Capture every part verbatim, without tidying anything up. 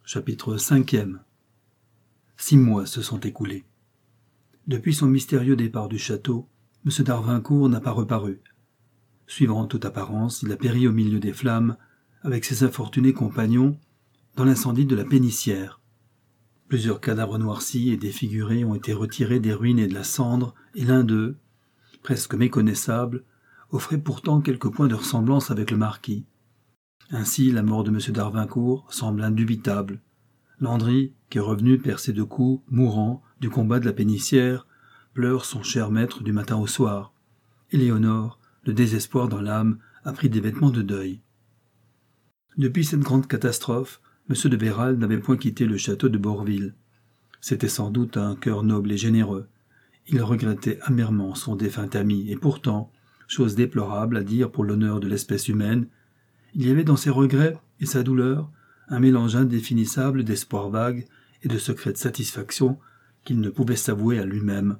Chapitre cinquième. Six mois se sont écoulés. Depuis son mystérieux départ du château, M. d'Arvincourt n'a pas reparu. Suivant toute apparence, il a péri au milieu des flammes, avec ses infortunés compagnons, dans l'incendie de la Pénissière. Plusieurs cadavres noircis et défigurés ont été retirés des ruines et de la cendre, et l'un d'eux, presque méconnaissable, offrait pourtant quelques points de ressemblance avec le marquis. Ainsi, la mort de M. d'Arvincourt semble indubitable. Landry, qui est revenu percé de coups, mourant, du combat de la Pénissière, pleure son cher maître du matin au soir. Éléonore, le désespoir dans l'âme, a pris des vêtements de deuil. Depuis cette grande catastrophe, M. de Béral n'avait point quitté le château de Borville. C'était sans doute un cœur noble et généreux. Il regrettait amèrement son défunt ami, et pourtant, chose déplorable à dire pour l'honneur de l'espèce humaine, il y avait dans ses regrets et sa douleur un mélange indéfinissable d'espoir vague et de secrète satisfaction qu'il ne pouvait s'avouer à lui-même.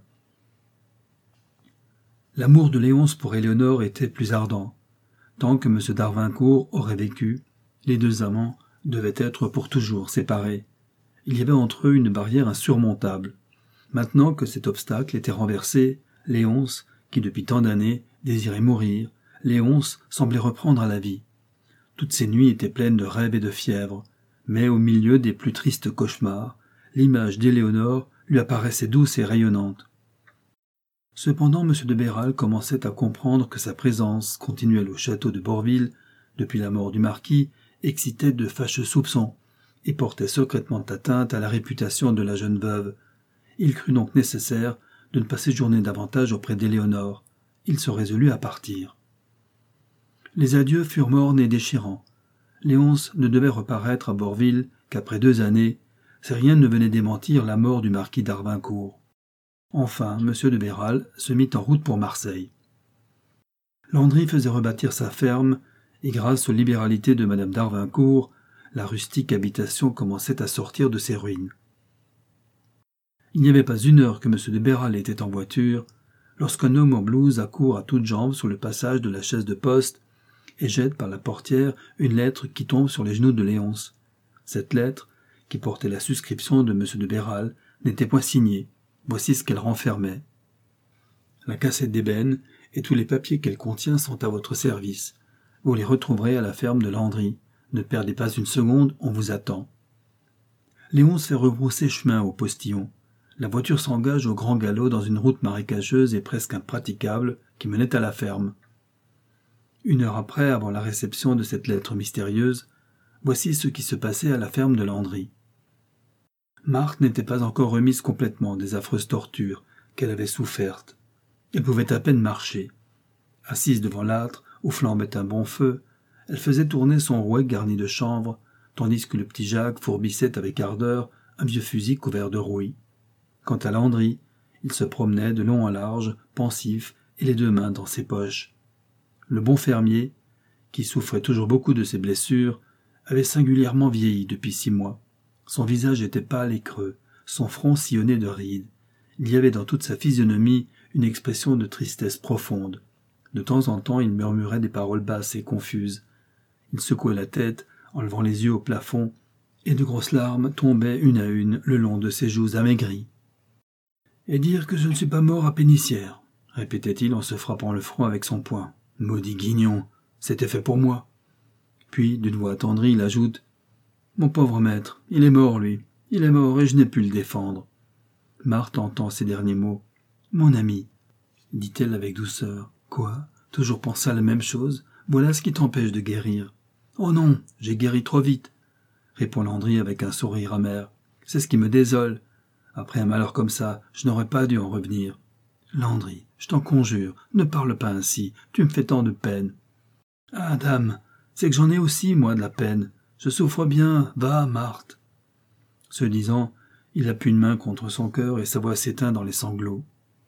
L'amour de Léonce pour Éléonore était plus ardent. Tant que M. d'Arvincourt aurait vécu, les deux amants devaient être pour toujours séparés. Il y avait entre eux une barrière insurmontable. Maintenant que cet obstacle était renversé, Léonce, qui depuis tant d'années désirait mourir, Léonce semblait reprendre à la vie. Toutes ces nuits étaient pleines de rêves et de fièvre, mais au milieu des plus tristes cauchemars, l'image d'Éléonore lui apparaissait douce et rayonnante. Cependant, M. de Béral commençait à comprendre que sa présence continuelle au château de Borville, depuis la mort du marquis, excitait de fâcheux soupçons et portait secrètement atteinte à la réputation de la jeune veuve. Il crut donc nécessaire de ne pas séjourner davantage auprès d'Éléonore. Il se résolut à partir. Les adieux furent mornes et déchirants. Léonce ne devait reparaître à Borville qu'après deux années, si rien ne venait démentir la mort du marquis d'Arvincourt. Enfin, M. de Béral se mit en route pour Marseille. Landry faisait rebâtir sa ferme, et grâce aux libéralités de Mme d'Arvincourt, la rustique habitation commençait à sortir de ses ruines. Il n'y avait pas une heure que M. de Béral était en voiture, lorsqu'un homme en blouse accourt à toutes jambes sur le passage de la chaise de poste et jette par la portière une lettre qui tombe sur les genoux de Léonce. Cette lettre, qui portait la suscription de M. de Béral, n'était point signée. Voici ce qu'elle renfermait. La cassette d'ébène et tous les papiers qu'elle contient sont à votre service. Vous les retrouverez à la ferme de Landry. Ne perdez pas une seconde, on vous attend. Léonce fait rebrousser chemin au postillon. La voiture s'engage au grand galop dans une route marécageuse et presque impraticable qui menait à la ferme. Une heure après, avant la réception de cette lettre mystérieuse, voici ce qui se passait à la ferme de Landry. Marthe n'était pas encore remise complètement des affreuses tortures qu'elle avait souffertes. Elle pouvait à peine marcher. Assise devant l'âtre, où flambait un bon feu, elle faisait tourner son rouet garni de chanvre, tandis que le petit Jacques fourbissait avec ardeur un vieux fusil couvert de rouille. Quant à Landry, il se promenait de long en large, pensif, et les deux mains dans ses poches. Le bon fermier, qui souffrait toujours beaucoup de ses blessures, avait singulièrement vieilli depuis six mois. Son visage était pâle et creux, son front sillonné de rides. Il y avait dans toute sa physionomie une expression de tristesse profonde. De temps en temps, il murmurait des paroles basses et confuses. Il secouait la tête, en levant les yeux au plafond, et de grosses larmes tombaient une à une le long de ses joues amaigries. « Et dire que je ne suis pas mort à Pénissière, » répétait-il en se frappant le front avec son poing. « Maudit guignon, c'était fait pour moi. » Puis, d'une voix attendrie, il ajoute « Mon pauvre maître, il est mort, lui. Il est mort et je n'ai pu le défendre. » Marthe entend ces derniers mots. « Mon ami, » dit-elle avec douceur. « Quoi ? Toujours penser à la même chose ? Voilà ce qui t'empêche de guérir. »« Oh non, j'ai guéri trop vite, » répond Landry avec un sourire amer. « C'est ce qui me désole. Après un malheur comme ça, je n'aurais pas dû en revenir. »« Landry, je t'en conjure, ne parle pas ainsi, tu me fais tant de peine. »« Ah, dame, c'est que j'en ai aussi, moi, de la peine. Je souffre bien, va, Marthe. » Ce disant, il appuie une main contre son cœur et sa voix s'éteint dans les sanglots.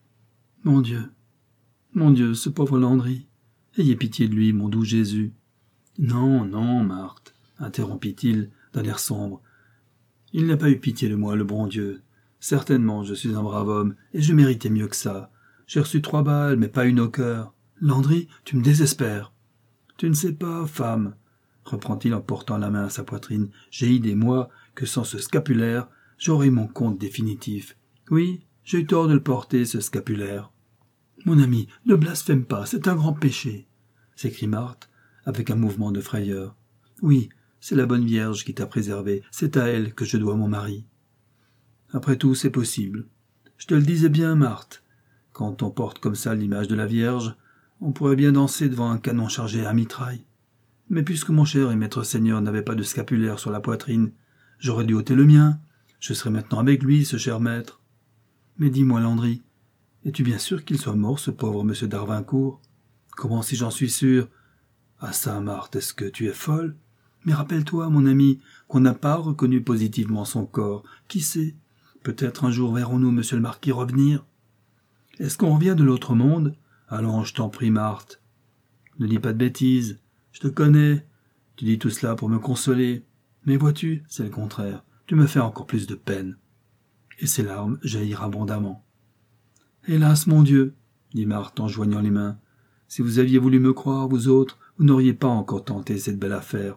« Mon Dieu, mon Dieu, ce pauvre Landry, ayez pitié de lui, mon doux Jésus. »« Non, non, Marthe, » interrompit-il d'un air sombre. « Il n'a pas eu pitié de moi, le bon Dieu. Certainement, je suis un brave homme, et je méritais mieux que ça. J'ai reçu trois balles, mais pas une au cœur. Landry, tu me désespères. »« Tu ne sais pas, femme, » reprend-il en portant la main à sa poitrine, « j'ai idée, moi, que sans ce scapulaire, j'aurais mon compte définitif. Oui, j'ai eu tort de le porter, ce scapulaire. Mon ami, ne blasphème pas, c'est un grand péché, s'écrie Marthe, avec un mouvement de frayeur. Oui, c'est la bonne Vierge qui t'a préservé, c'est à elle que je dois mon mari. Après tout, c'est possible. Je te le disais bien, Marthe. Quand on porte comme ça l'image de la Vierge, on pourrait bien danser devant un canon chargé à mitraille. Mais puisque mon cher et maître Seigneur n'avait pas de scapulaire sur la poitrine, j'aurais dû ôter le mien. Je serais maintenant avec lui, ce cher maître. Mais dis-moi, Landry, es-tu bien sûr qu'il soit mort, ce pauvre monsieur d'Arvincourt? Comment si j'en suis sûr? Ah ça, Marthe, est-ce que tu es folle? Mais rappelle-toi, mon ami, qu'on n'a pas reconnu positivement son corps. Qui sait? Peut-être un jour verrons-nous monsieur le marquis revenir. Est-ce qu'on revient de l'autre monde? Allons, je t'en prie, Marthe. Ne dis pas de bêtises. Je te connais. Tu dis tout cela pour me consoler. Mais vois-tu, c'est le contraire. Tu me fais encore plus de peine. Et ses larmes jaillirent abondamment. Hélas, mon Dieu, dit Marthe en joignant les mains. Si vous aviez voulu me croire, vous autres, vous n'auriez pas encore tenté cette belle affaire.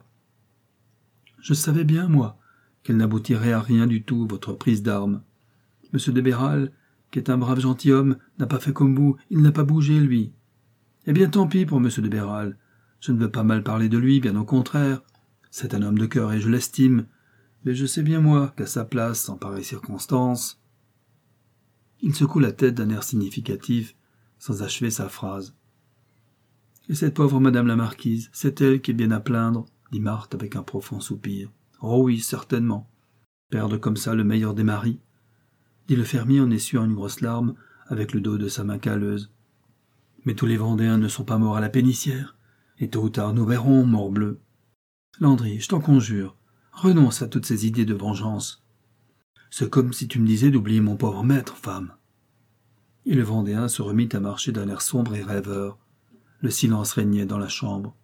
Je savais bien, moi, qu'elle n'aboutirait à rien du tout, votre prise d'armes. Monsieur de Béral, qui est un brave gentilhomme, n'a pas fait comme vous, il n'a pas bougé, lui. Eh bien, tant pis pour monsieur de Béral. Je ne veux pas mal parler de lui, bien au contraire. C'est un homme de cœur et je l'estime. Mais je sais bien, moi, qu'à sa place, en pareille circonstance... Il secoue la tête d'un air significatif, sans achever sa phrase. Et cette pauvre madame la marquise, c'est elle qui est bien à plaindre, dit Marthe avec un profond soupir. Oh oui, certainement. Perdre comme ça le meilleur des maris, dit le fermier en essuyant une grosse larme avec le dos de sa main calleuse. Mais tous les Vendéens ne sont pas morts à la pénicière, et tôt ou tard nous verrons, morbleu. Landry, je t'en conjure, renonce à toutes ces idées de vengeance. C'est comme si tu me disais d'oublier mon pauvre maître, femme. Et le Vendéen se remit à marcher d'un air sombre et rêveur. Le silence régnait dans la chambre.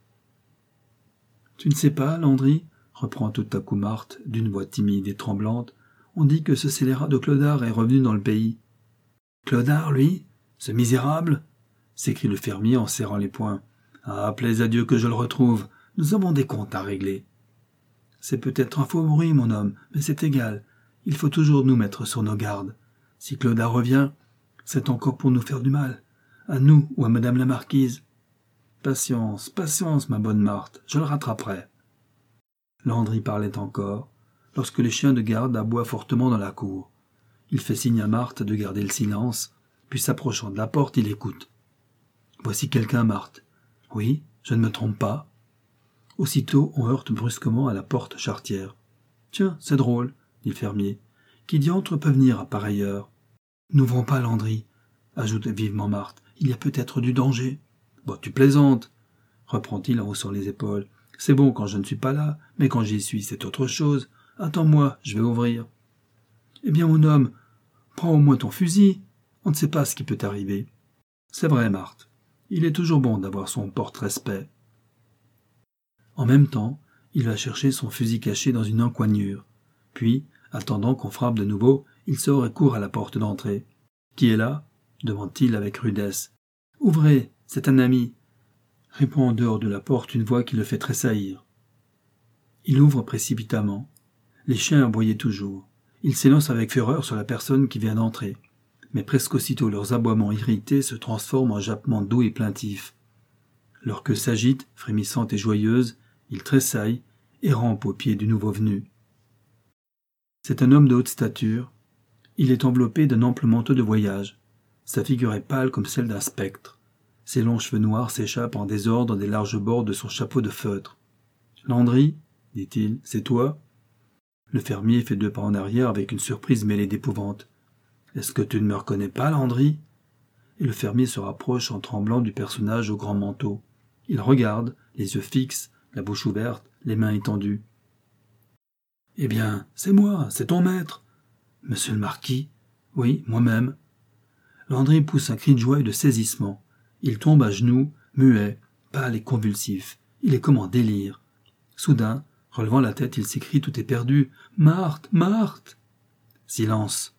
Tu ne sais pas, Landry, reprend tout à coup Marthe, d'une voix timide et tremblante, on dit que ce scélérat de Clodard est revenu dans le pays. Clodard, lui? Ce misérable? S'écrie le fermier en serrant les poings. Ah, plaise à Dieu que je le retrouve. Nous avons des comptes à régler. C'est peut-être un faux bruit, mon homme, mais c'est égal. Il faut toujours nous mettre sur nos gardes. Si Clodard revient, c'est encore pour nous faire du mal. À nous ou à madame la marquise. Patience, patience, ma bonne Marthe, je le rattraperai. Landry parlait encore, lorsque les chiens de garde aboient fortement dans la cour. Il fait signe à Marthe de garder le silence, puis s'approchant de la porte, il écoute. Voici quelqu'un, Marthe. Oui, je ne me trompe pas. Aussitôt, on heurte brusquement à la porte charretière. Tiens, c'est drôle, dit le fermier. Qui diantre peut venir à pareille heure? N'ouvrons pas, Landry, ajoute vivement Marthe. Il y a peut-être du danger. Bon, tu plaisantes, reprend-il en haussant les épaules. C'est bon quand je ne suis pas là, mais quand j'y suis, c'est autre chose. Attends-moi, je vais ouvrir. Eh bien, mon homme, prends au moins ton fusil. On ne sait pas ce qui peut arriver. C'est vrai, Marthe. Il est toujours bon d'avoir son porte-respect. En même temps, il va chercher son fusil caché dans une encoignure. Puis, attendant qu'on frappe de nouveau, il sort et court à la porte d'entrée. « Qui est là ?» demande-t-il avec rudesse. « Ouvrez, c'est un ami !» répond en dehors de la porte une voix qui le fait tressaillir. Il ouvre précipitamment. Les chiens aboyaient toujours. Il s'élance avec fureur sur la personne qui vient d'entrer. Mais presque aussitôt leurs aboiements irrités se transforment en jappements doux et plaintifs. Leur queue s'agite, frémissante et joyeuse, ils tressaillent et rampent aux pieds du nouveau venu. C'est un homme de haute stature. Il est enveloppé d'un ample manteau de voyage. Sa figure est pâle comme celle d'un spectre. Ses longs cheveux noirs s'échappent en désordre des larges bords de son chapeau de feutre. « Landry, dit-il, c'est toi ?» Le fermier fait deux pas en arrière avec une surprise mêlée d'épouvante. « Est-ce que tu ne me reconnais pas, Landry ?» Et le fermier se rapproche en tremblant du personnage au grand manteau. Il regarde, les yeux fixes, la bouche ouverte, les mains étendues. « Eh bien, c'est moi, c'est ton maître. »« Monsieur le marquis ?»« Oui, moi-même. » Landry pousse un cri de joie et de saisissement. Il tombe à genoux, muet, pâle et convulsif. Il est comme en délire. Soudain, relevant la tête, il s'écrie tout éperdu. « Marthe, Marthe !» Silence.